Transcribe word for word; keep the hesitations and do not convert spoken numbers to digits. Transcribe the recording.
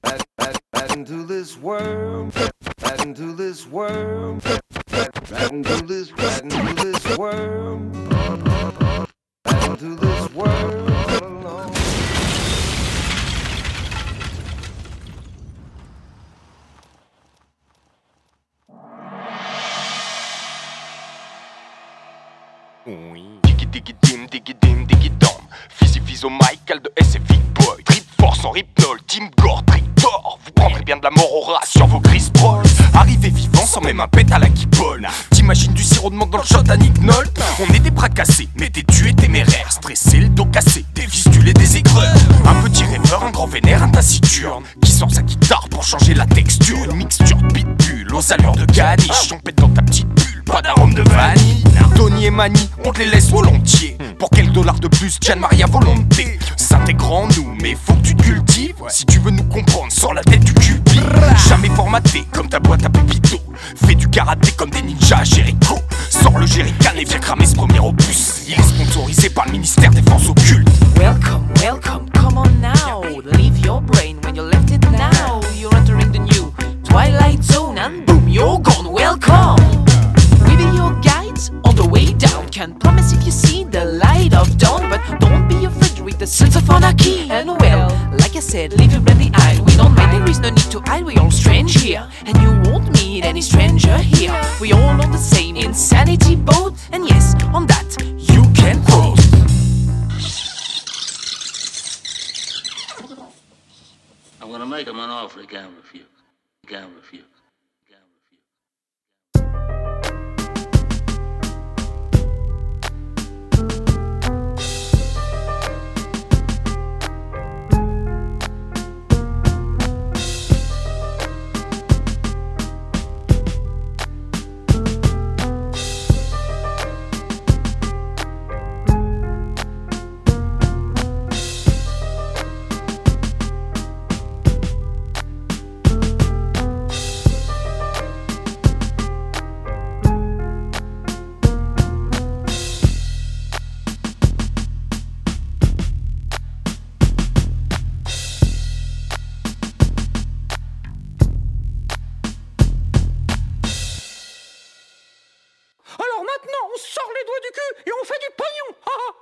Back, back, back into this world. Back into this world. Back, back into this, back into this world. Back into this world alone. Oui. Diggy diggy dim, diggy dim, diggy dom. Fizzy Fizo Michael de S F Boy. Trip Force en Hypnol, Team Gore, Trictor. Vous prendrez bien de la mort au rat sur vos Chris Paul. Arrivé vivant sans même un pet à la kipole. T'imagines du sirop de menthe dans le shot à Nick Nolte. On est des bras cassés, mais têtus et téméraires. Stressés, le dos cassé, des fistules et des aigreurs. Un petit rêveur, un grand vénère, un taciturne qui sort sa guitare pour changer la texture. Une mixture de pitbull aux allures de caniche. On pète dans ta petite bulle, pas d'arôme de vanille. Tony et Mani, on te les laisse volontiers. Pour quelques dollars de plus, Gian Maria volonté. S'intègre en nous, mais faut que tu te cultives. Si tu veux nous comprendre, sors la tête du cupid. Jamais formaté comme ta boîte à pépito. Fais du karaté comme des ninjas à Jericho. Sors le jerrycan et viens cramer ce premier opus. Il est sponsorisé par le ministère des Forces occultes. Welcome, welcome, come on now. Leave your brain when you left it now. You're entering the new Twilight Zone and boom, you're gone, welcome. We be your guides on the way down. Can't promise if you see the light of dawn, but don't be afraid to read the Sons of Anarchy. And well, like I said, leave your brain behind. We don't mind, there is no need to hide. We all strange here, and you won't meet any stranger here. We all on the same insanity boat, and yes, on that you can quote. I'm gonna make him an offer he can't refuse. He can't refuse. Alors maintenant, on sort les doigts du cul et on fait du pognon.